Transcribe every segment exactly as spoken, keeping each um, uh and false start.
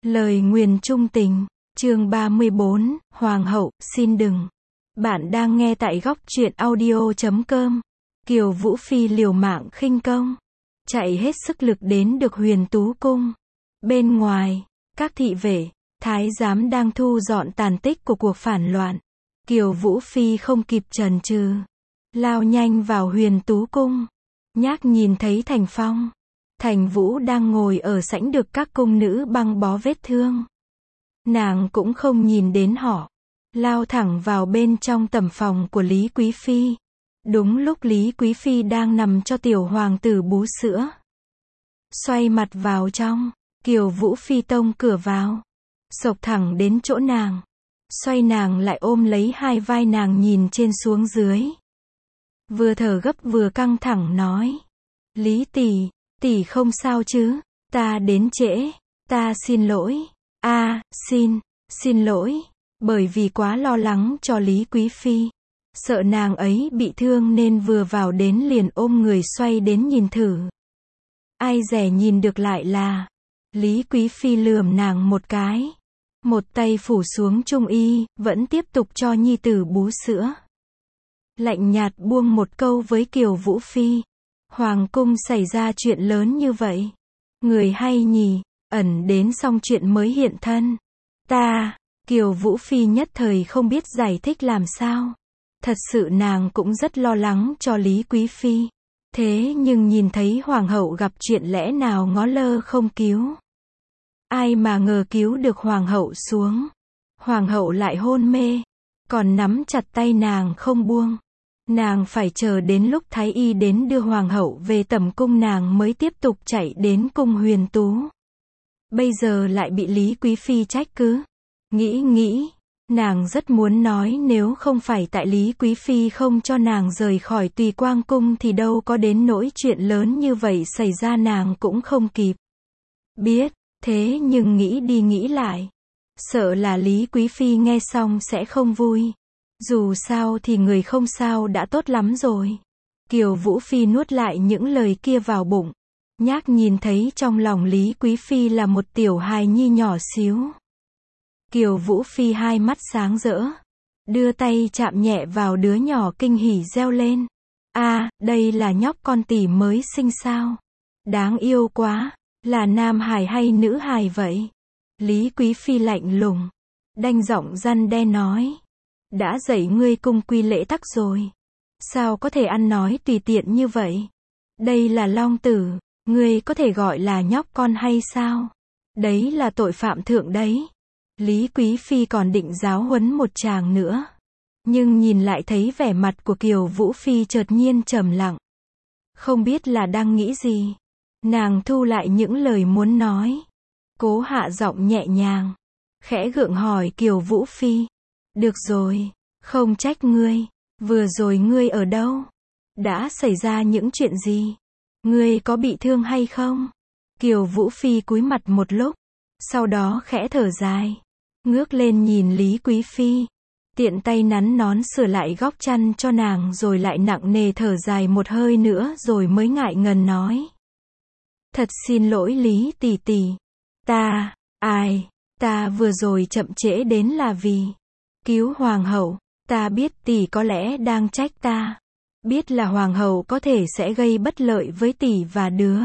Lời nguyền trung tình, chương ba mươi bốn, Hoàng hậu, xin đừng. Bạn đang nghe tại góc truyện audio chấm com. Kiều Vũ Phi liều mạng khinh công, chạy hết sức lực đến được Huyền Tú cung. Bên ngoài, các thị vệ, thái giám đang thu dọn tàn tích của cuộc phản loạn. Kiều Vũ Phi không kịp chần chừ, lao nhanh vào Huyền Tú cung. Nhác nhìn thấy Thành Phong, Thành Vũ đang ngồi ở sảnh được các cung nữ băng bó vết thương. Nàng cũng không nhìn đến họ, lao thẳng vào bên trong tẩm phòng của Lý Quý Phi. Đúng lúc Lý Quý Phi đang nằm cho tiểu hoàng tử bú sữa. Xoay mặt vào trong, Kiều Vũ Phi tông cửa vào, xộc thẳng đến chỗ nàng. Xoay nàng lại ôm lấy hai vai nàng nhìn trên xuống dưới. Vừa thở gấp vừa căng thẳng nói: Lý tỷ, tỷ không sao chứ? Ta đến trễ, ta xin lỗi. A, à, xin, xin lỗi, bởi vì quá lo lắng cho Lý Quý Phi, sợ nàng ấy bị thương nên vừa vào đến liền ôm người xoay đến nhìn thử. Ai dè nhìn được lại là Lý Quý Phi lườm nàng một cái, một tay phủ xuống trung y, vẫn tiếp tục cho nhi tử bú sữa. Lạnh nhạt buông một câu với Kiều Vũ Phi: Hoàng cung xảy ra chuyện lớn như vậy, người hay nhỉ, ẩn đến xong chuyện mới hiện thân. Ta, Kiều Vũ Phi nhất thời không biết giải thích làm sao. Thật sự nàng cũng rất lo lắng cho Lý Quý Phi. Thế nhưng nhìn thấy Hoàng hậu gặp chuyện lẽ nào ngó lơ không cứu. Ai mà ngờ cứu được Hoàng hậu xuống. Hoàng hậu lại hôn mê, còn nắm chặt tay nàng không buông. Nàng phải chờ đến lúc Thái y đến đưa Hoàng hậu về tẩm cung nàng mới tiếp tục chạy đến cung Huyền Tú. Bây giờ lại bị Lý Quý Phi trách cứ. Nghĩ nghĩ, nàng rất muốn nói nếu không phải tại Lý Quý Phi không cho nàng rời khỏi Tùy Quang cung thì đâu có đến nỗi chuyện lớn như vậy xảy ra, nàng cũng không kịp biết. Thế nhưng nghĩ đi nghĩ lại, sợ là Lý Quý Phi nghe xong sẽ không vui. Dù sao thì người không sao đã tốt lắm rồi. Kiều Vũ Phi nuốt lại những lời kia vào bụng. Nhác nhìn thấy trong lòng Lý Quý Phi là một tiểu hài nhi nhỏ xíu. Kiều Vũ Phi hai mắt sáng rỡ, đưa tay chạm nhẹ vào đứa nhỏ kinh hỉ reo lên: A, à, đây là nhóc con tỷ mới sinh sao? Đáng yêu quá, là nam hài hay nữ hài vậy? Lý Quý Phi lạnh lùng, đanh giọng răn đe nói: Đã dạy ngươi cung quy lễ tắc rồi, sao có thể ăn nói tùy tiện như vậy? Đây là long tử, ngươi có thể gọi là nhóc con hay sao? Đấy là tội phạm thượng đấy. Lý Quý Phi còn định giáo huấn một tràng nữa, nhưng nhìn lại thấy vẻ mặt của Kiều Vũ Phi chợt nhiên trầm lặng. Không biết là đang nghĩ gì, nàng thu lại những lời muốn nói, cố hạ giọng nhẹ nhàng, khẽ gượng hỏi Kiều Vũ Phi: Được rồi, không trách ngươi, vừa rồi ngươi ở đâu? Đã xảy ra những chuyện gì? Ngươi có bị thương hay không? Kiều Vũ Phi cúi mặt một lúc, sau đó khẽ thở dài, ngước lên nhìn Lý Quý Phi, tiện tay nắn nón sửa lại góc chăn cho nàng rồi lại nặng nề thở dài một hơi nữa rồi mới ngại ngần nói: Thật xin lỗi Lý tỷ tỷ, ta, ai, ta vừa rồi chậm trễ đến là vì cứu Hoàng hậu. Ta biết tỷ có lẽ đang trách ta, biết là Hoàng hậu có thể sẽ gây bất lợi với tỷ và đứa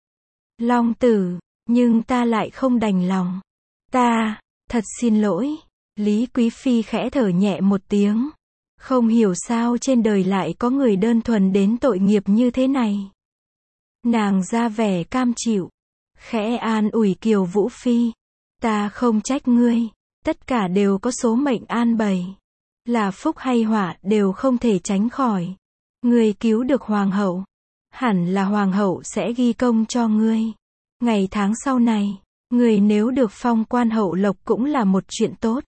long tử, nhưng ta lại không đành lòng. Ta, thật xin lỗi. Lý Quý Phi khẽ thở nhẹ một tiếng. Không hiểu sao trên đời lại có người đơn thuần đến tội nghiệp như thế này. Nàng ra vẻ cam chịu, khẽ an ủi Kiều Vũ Phi: Ta không trách ngươi, tất cả đều có số mệnh an bày, là phúc hay họa đều không thể tránh khỏi. Ngươi cứu được Hoàng hậu, hẳn là Hoàng hậu sẽ ghi công cho ngươi. Ngày tháng sau này, ngươi nếu được phong quan hậu lộc cũng là một chuyện tốt.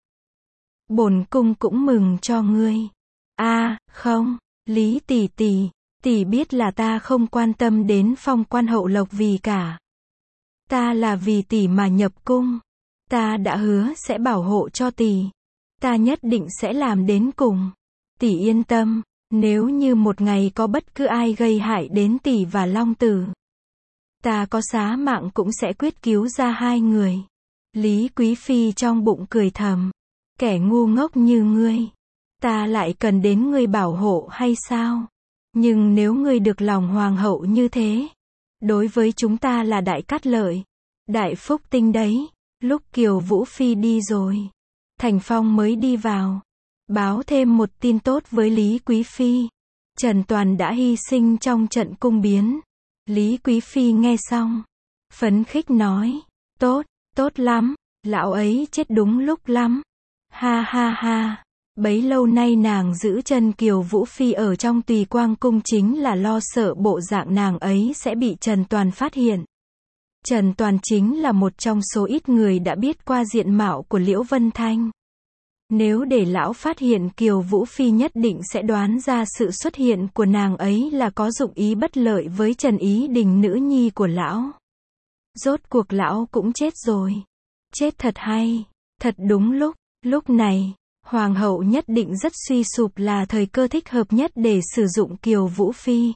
Bổn cung cũng mừng cho ngươi. A, à, không, Lý tỷ tỷ, tỷ biết là ta không quan tâm đến phong quan hậu lộc vì cả. Ta là vì tỷ mà nhập cung. Ta đã hứa sẽ bảo hộ cho tỷ. Ta nhất định sẽ làm đến cùng. Tỷ yên tâm, nếu như một ngày có bất cứ ai gây hại đến tỷ và long tử, ta có xá mạng cũng sẽ quyết cứu ra hai người. Lý Quý Phi trong bụng cười thầm. Kẻ ngu ngốc như ngươi, ta lại cần đến ngươi bảo hộ hay sao? Nhưng nếu ngươi được lòng hoàng hậu như thế, đối với chúng ta là đại cát lợi, đại phúc tinh đấy. Lúc Kiều Vũ Phi đi rồi, Thành Phong mới đi vào, báo thêm một tin tốt với Lý Quý Phi. Trần Toàn đã hy sinh trong trận cung biến. Lý Quý Phi nghe xong, phấn khích nói, tốt, tốt lắm, lão ấy chết đúng lúc lắm. Ha ha ha, bấy lâu nay nàng giữ chân Kiều Vũ Phi ở trong Tùy Quang Cung chính là lo sợ bộ dạng nàng ấy sẽ bị Trần Toàn phát hiện. Trần Toàn chính là một trong số ít người đã biết qua diện mạo của Liễu Vân Thanh. Nếu để lão phát hiện Kiều Vũ Phi nhất định sẽ đoán ra sự xuất hiện của nàng ấy là có dụng ý bất lợi với Trần Ý Đình nữ nhi của lão. Rốt cuộc lão cũng chết rồi. Chết thật hay, thật đúng lúc. Lúc này, Hoàng hậu nhất định rất suy sụp là thời cơ thích hợp nhất để sử dụng Kiều Vũ Phi.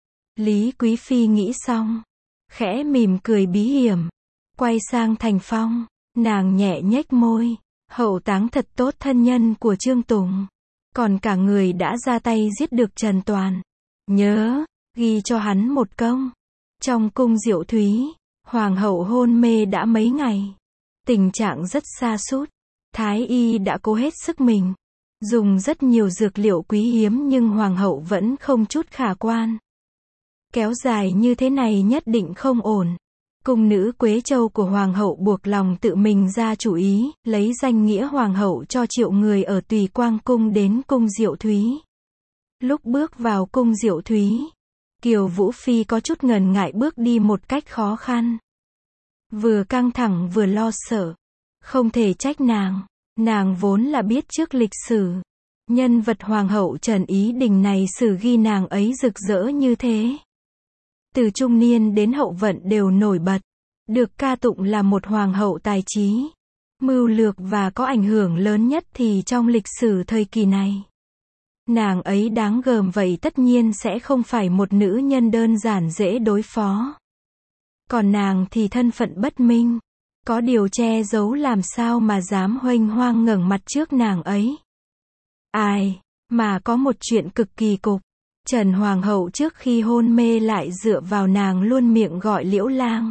Lý Quý Phi nghĩ xong, khẽ mỉm cười bí hiểm, quay sang Thành Phong, nàng nhẹ nhếch môi, hậu táng thật tốt thân nhân của Trương Tùng, còn cả người đã ra tay giết được Trần Toàn. Nhớ, ghi cho hắn một công. Trong cung Diệu Thúy, Hoàng hậu hôn mê đã mấy ngày, tình trạng rất sa sút. Thái y đã cố hết sức mình, dùng rất nhiều dược liệu quý hiếm nhưng Hoàng hậu vẫn không chút khả quan. Kéo dài như thế này nhất định không ổn. Cung nữ Quế Châu của Hoàng hậu buộc lòng tự mình ra chủ ý, lấy danh nghĩa Hoàng hậu cho triệu người ở Tùy Quang Cung đến cung Diệu Thúy. Lúc bước vào cung Diệu Thúy, Kiều Vũ Phi có chút ngần ngại bước đi một cách khó khăn. Vừa căng thẳng vừa lo sợ. Không thể trách nàng, nàng vốn là biết trước lịch sử. Nhân vật Hoàng hậu Trần Ý Đình này sử ghi nàng ấy rực rỡ như thế. Từ trung niên đến hậu vận đều nổi bật, được ca tụng là một hoàng hậu tài trí, mưu lược và có ảnh hưởng lớn nhất thì trong lịch sử thời kỳ này. Nàng ấy đáng gờm vậy tất nhiên sẽ không phải một nữ nhân đơn giản dễ đối phó. Còn nàng thì thân phận bất minh, có điều che giấu làm sao mà dám huênh hoang ngẩng mặt trước nàng ấy. Ai, mà có một chuyện cực kỳ cục. Trần Hoàng hậu trước khi hôn mê lại dựa vào nàng luôn miệng gọi Liễu Lang.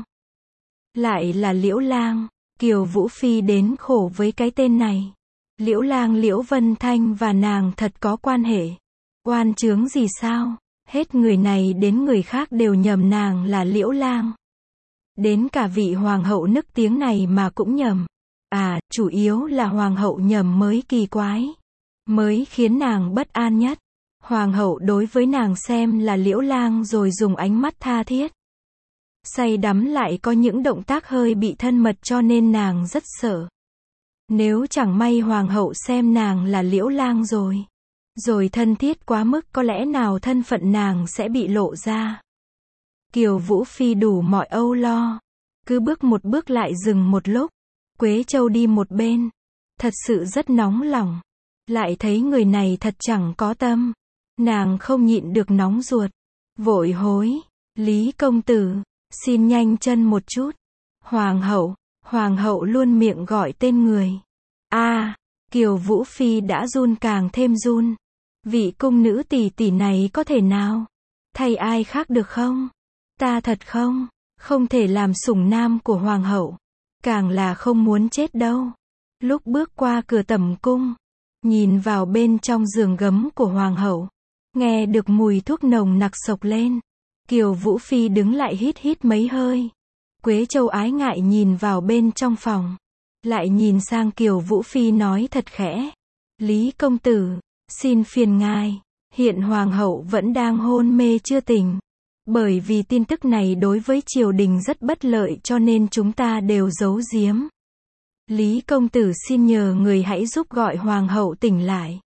Lại là Liễu Lang, Kiều Vũ Phi đến khổ với cái tên này. Liễu Lang Liễu Vân Thanh và nàng thật có quan hệ. Oan chướng gì sao? Hết người này đến người khác đều nhầm nàng là Liễu Lang. Đến cả vị hoàng hậu nức tiếng này mà cũng nhầm. À, chủ yếu là hoàng hậu nhầm mới kỳ quái. Mới khiến nàng bất an nhất. Hoàng hậu đối với nàng xem là Liễu Lang rồi dùng ánh mắt tha thiết. Say đắm lại có những động tác hơi bị thân mật cho nên nàng rất sợ. Nếu chẳng may hoàng hậu xem nàng là Liễu Lang rồi. Rồi thân thiết quá mức có lẽ nào thân phận nàng sẽ bị lộ ra. Kiều Vũ Phi đủ mọi âu lo. Cứ bước một bước lại dừng một lúc. Quế Châu đi một bên. Thật sự rất nóng lòng. Lại thấy người này thật chẳng có tâm. Nàng không nhịn được nóng ruột. Vội hối. Lý công tử, xin nhanh chân một chút. Hoàng hậu, hoàng hậu luôn miệng gọi tên người. A, à, Kiều Vũ Phi đã run càng thêm run. Vị cung nữ tỷ tỷ này có thể nào thay ai khác được không? Ta thật không, không thể làm sủng nam của hoàng hậu. Càng là không muốn chết đâu. Lúc bước qua cửa tẩm cung, nhìn vào bên trong giường gấm của hoàng hậu, nghe được mùi thuốc nồng nặc sộc lên. Kiều Vũ Phi đứng lại hít hít mấy hơi. Quế Châu ái ngại nhìn vào bên trong phòng. Lại nhìn sang Kiều Vũ Phi nói thật khẽ. Lý công tử, xin phiền ngài. Hiện hoàng hậu vẫn đang hôn mê chưa tỉnh. Bởi vì tin tức này đối với triều đình rất bất lợi cho nên chúng ta đều giấu giếm. Lý công tử xin nhờ người hãy giúp gọi hoàng hậu tỉnh lại.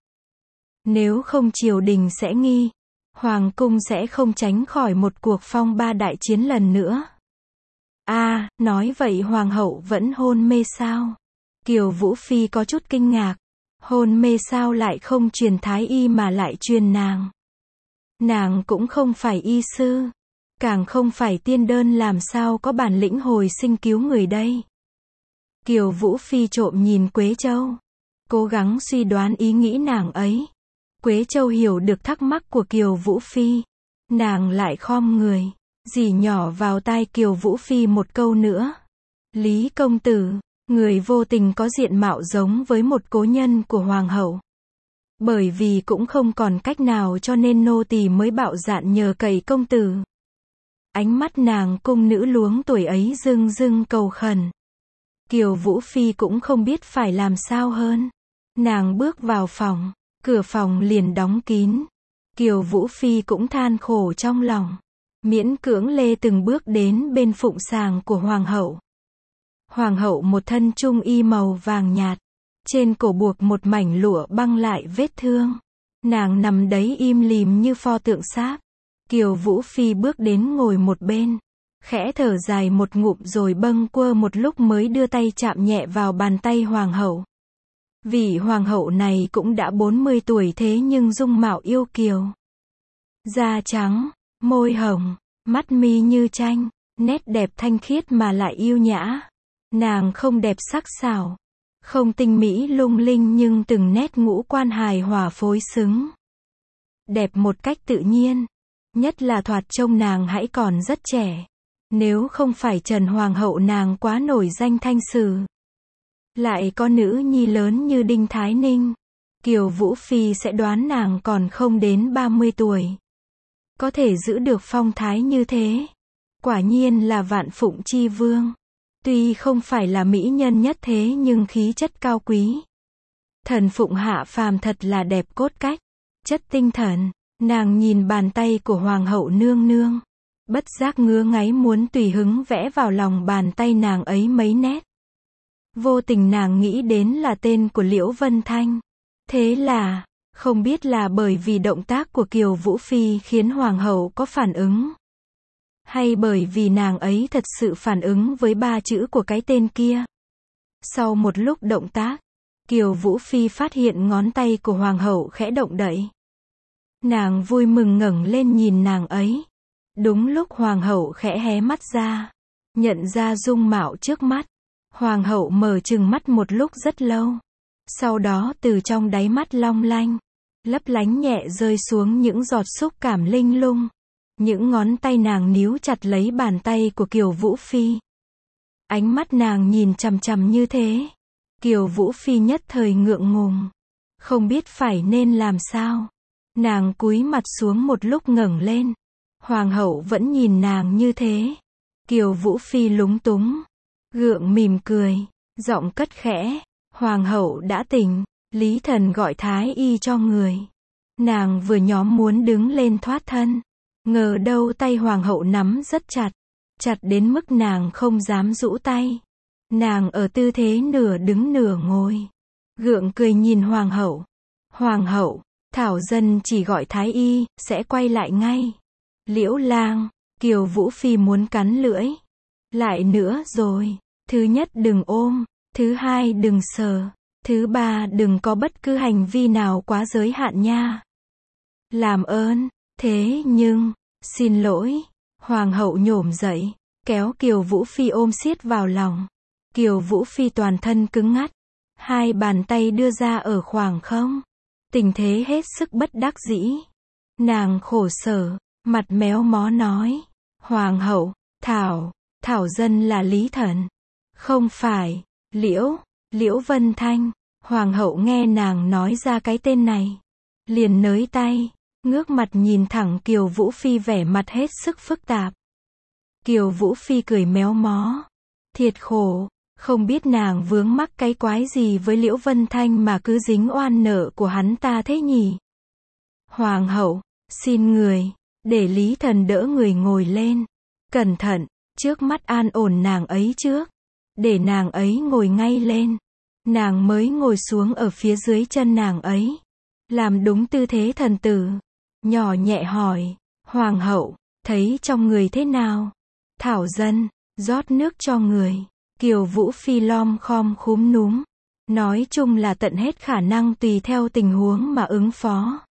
Nếu không triều đình sẽ nghi. Hoàng cung sẽ không tránh khỏi một cuộc phong ba đại chiến lần nữa. A, à, nói vậy hoàng hậu vẫn hôn mê sao? Kiều Vũ Phi có chút kinh ngạc. Hôn mê sao lại không truyền thái y mà lại truyền nàng? Nàng cũng không phải y sư. Càng không phải tiên đơn làm sao có bản lĩnh hồi sinh cứu người đây. Kiều Vũ Phi trộm nhìn Quế Châu, cố gắng suy đoán ý nghĩ nàng ấy. Quế Châu hiểu được thắc mắc của Kiều Vũ Phi, nàng lại khom người, rỉ nhỏ vào tai Kiều Vũ Phi một câu nữa. Lý công tử, người vô tình có diện mạo giống với một cố nhân của hoàng hậu. Bởi vì cũng không còn cách nào cho nên nô tỳ mới bạo dạn nhờ cậy công tử. Ánh mắt nàng cung nữ luống tuổi ấy rưng rưng cầu khẩn. Kiều Vũ Phi cũng không biết phải làm sao hơn. Nàng bước vào phòng, cửa phòng liền đóng kín. Kiều Vũ Phi cũng than khổ trong lòng, miễn cưỡng lê từng bước đến bên phụng sàng của hoàng hậu. Hoàng hậu một thân trung y màu vàng nhạt, trên cổ buộc một mảnh lụa băng lại vết thương. Nàng nằm đấy im lìm như pho tượng sáp. Kiều Vũ Phi bước đến ngồi một bên, khẽ thở dài một ngụm rồi bâng quơ một lúc mới đưa tay chạm nhẹ vào bàn tay hoàng hậu. Vị hoàng hậu này cũng đã bốn mươi tuổi thế nhưng dung mạo yêu kiều. Da trắng, môi hồng, mắt mi như tranh, nét đẹp thanh khiết mà lại yêu nhã. Nàng không đẹp sắc sảo, không tinh mỹ lung linh nhưng từng nét ngũ quan hài hòa phối xứng. Đẹp một cách tự nhiên, nhất là thoạt trông nàng hãy còn rất trẻ. Nếu không phải Trần Hoàng hậu nàng quá nổi danh thanh sử. Lại có nữ nhi lớn như Đinh Thái Ninh, Kiều Vũ Phi sẽ đoán nàng còn không đến ba mươi tuổi. Có thể giữ được phong thái như thế, quả nhiên là vạn phụng chi vương. Tuy không phải là mỹ nhân nhất thế nhưng khí chất cao quý. Thần phụng hạ phàm thật là đẹp cốt cách, chất tinh thần. Nàng nhìn bàn tay của hoàng hậu nương nương, bất giác ngứa ngáy muốn tùy hứng vẽ vào lòng bàn tay nàng ấy mấy nét. Vô tình nàng nghĩ đến là tên của Liễu Vân Thanh. Thế là, không biết là bởi vì động tác của Kiều Vũ Phi khiến hoàng hậu có phản ứng, hay bởi vì nàng ấy thật sự phản ứng với ba chữ của cái tên kia. Sau một lúc động tác, Kiều Vũ Phi phát hiện ngón tay của hoàng hậu khẽ động đậy. Nàng vui mừng ngẩng lên nhìn nàng ấy. Đúng lúc hoàng hậu khẽ hé mắt ra, nhận ra dung mạo trước mắt. Hoàng hậu mở trừng mắt một lúc rất lâu. Sau đó từ trong đáy mắt long lanh, lấp lánh nhẹ rơi xuống những giọt xúc cảm linh lung. Những ngón tay nàng níu chặt lấy bàn tay của Kiều Vũ Phi. Ánh mắt nàng nhìn chằm chằm như thế. Kiều Vũ Phi nhất thời ngượng ngùng, không biết phải nên làm sao. Nàng cúi mặt xuống một lúc ngẩng lên. Hoàng hậu vẫn nhìn nàng như thế. Kiều Vũ Phi lúng túng, gượng mỉm cười, giọng cất khẽ. Hoàng hậu đã tỉnh, Lý Thần gọi thái y cho người. Nàng vừa nhóm muốn đứng lên thoát thân, ngờ đâu tay hoàng hậu nắm rất chặt, chặt đến mức nàng không dám rũ tay. Nàng ở tư thế nửa đứng nửa ngồi, gượng cười nhìn hoàng hậu. Hoàng hậu, thảo dân chỉ gọi thái y, sẽ quay lại ngay. Liễu lang, Kiều Vũ Phi muốn cắn lưỡi. Lại nữa rồi, thứ nhất đừng ôm, thứ hai đừng sờ, thứ ba đừng có bất cứ hành vi nào quá giới hạn nha. Làm ơn, thế nhưng, xin lỗi. Hoàng hậu nhổm dậy, kéo Kiều Vũ Phi ôm siết vào lòng. Kiều Vũ Phi toàn thân cứng ngắt, hai bàn tay đưa ra ở khoảng không. Tình thế hết sức bất đắc dĩ. Nàng khổ sở, mặt méo mó nói. Hoàng hậu, Thảo, Thảo dân là Lý Thần. Không phải, Liễu, Liễu Vân Thanh. Hoàng hậu nghe nàng nói ra cái tên này, liền nới tay, ngước mặt nhìn thẳng Kiều Vũ Phi vẻ mặt hết sức phức tạp. Kiều Vũ Phi cười méo mó. Thiệt khổ, không biết nàng vướng mắc cái quái gì với Liễu Vân Thanh mà cứ dính oan nợ của hắn ta thế nhỉ? Hoàng hậu, xin người, để Lý Thần đỡ người ngồi lên. Cẩn thận, trước mắt an ổn nàng ấy trước. Để nàng ấy ngồi ngay lên. Nàng mới ngồi xuống ở phía dưới chân nàng ấy. Làm đúng tư thế thần tử. Nhỏ nhẹ hỏi. Hoàng hậu, thấy trong người thế nào? Thảo dân, rót nước cho người. Kiều Vũ Phi lom khom khúm núm. Nói chung là tận hết khả năng tùy theo tình huống mà ứng phó.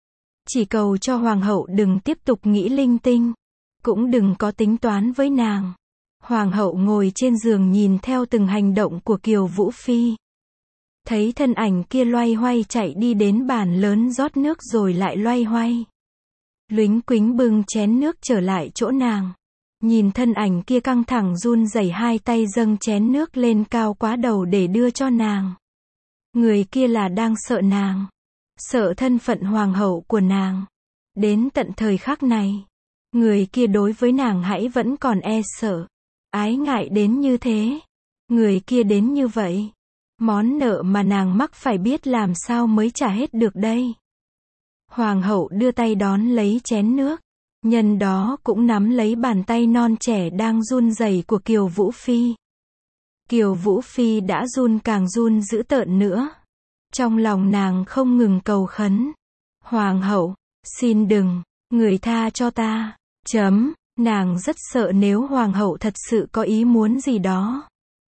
Chỉ cầu cho hoàng hậu đừng tiếp tục nghĩ linh tinh. Cũng đừng có tính toán với nàng. Hoàng hậu ngồi trên giường nhìn theo từng hành động của Kiều Vũ Phi. Thấy thân ảnh kia loay hoay chạy đi đến bàn lớn rót nước rồi lại loay hoay. Lúnh quính bưng chén nước trở lại chỗ nàng. Nhìn thân ảnh kia căng thẳng run rẩy hai tay dâng chén nước lên cao quá đầu để đưa cho nàng. Người kia là đang sợ nàng. Sợ thân phận hoàng hậu của nàng. Đến tận thời khắc này, người kia đối với nàng hãy vẫn còn e sợ. Ái ngại đến như thế. Người kia đến như vậy. Món nợ mà nàng mắc phải biết làm sao mới trả hết được đây. Hoàng hậu đưa tay đón lấy chén nước. Nhân đó cũng nắm lấy bàn tay non trẻ đang run rẩy của Kiều Vũ Phi. Kiều Vũ Phi đã run càng run dữ tợn nữa. Trong lòng nàng không ngừng cầu khấn. Hoàng hậu, xin đừng, người tha cho ta. Chấm, nàng rất sợ nếu hoàng hậu thật sự có ý muốn gì đó.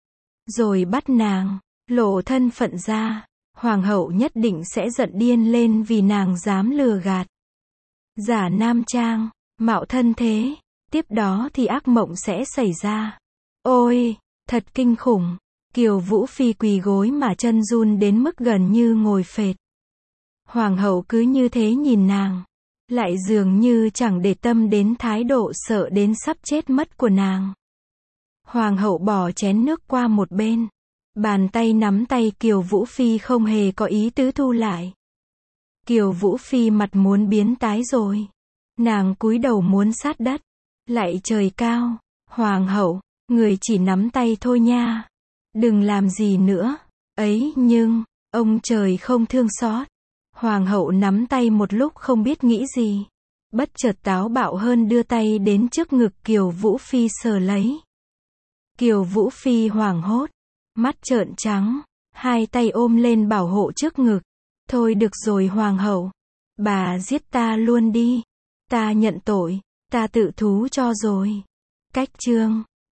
Rồi bắt nàng, lộ thân phận ra. Hoàng hậu nhất định sẽ giận điên lên vì nàng dám lừa gạt. Giả nam trang, mạo thân thế. Tiếp đó thì ác mộng sẽ xảy ra. Ôi, thật kinh khủng. Kiều Vũ Phi quỳ gối mà chân run đến mức gần như ngồi phệt. Hoàng hậu cứ như thế nhìn nàng. Lại dường như chẳng để tâm đến thái độ sợ đến sắp chết mất của nàng. Hoàng hậu bỏ chén nước qua một bên. Bàn tay nắm tay Kiều Vũ Phi không hề có ý tứ thu lại. Kiều Vũ Phi mặt muốn biến tái rồi. Nàng cúi đầu muốn sát đất. Lạy trời cao, hoàng hậu, người chỉ nắm tay thôi nha. Đừng làm gì nữa. Ấy nhưng, ông trời không thương xót. Hoàng hậu nắm tay một lúc không biết nghĩ gì. Bất chợt táo bạo hơn đưa tay đến trước ngực Kiều Vũ Phi sờ lấy. Kiều Vũ Phi hoảng hốt. Mắt trợn trắng. Hai tay ôm lên bảo hộ trước ngực. Thôi được rồi hoàng hậu. Bà giết ta luôn đi. Ta nhận tội. Ta tự thú cho rồi. Cách chương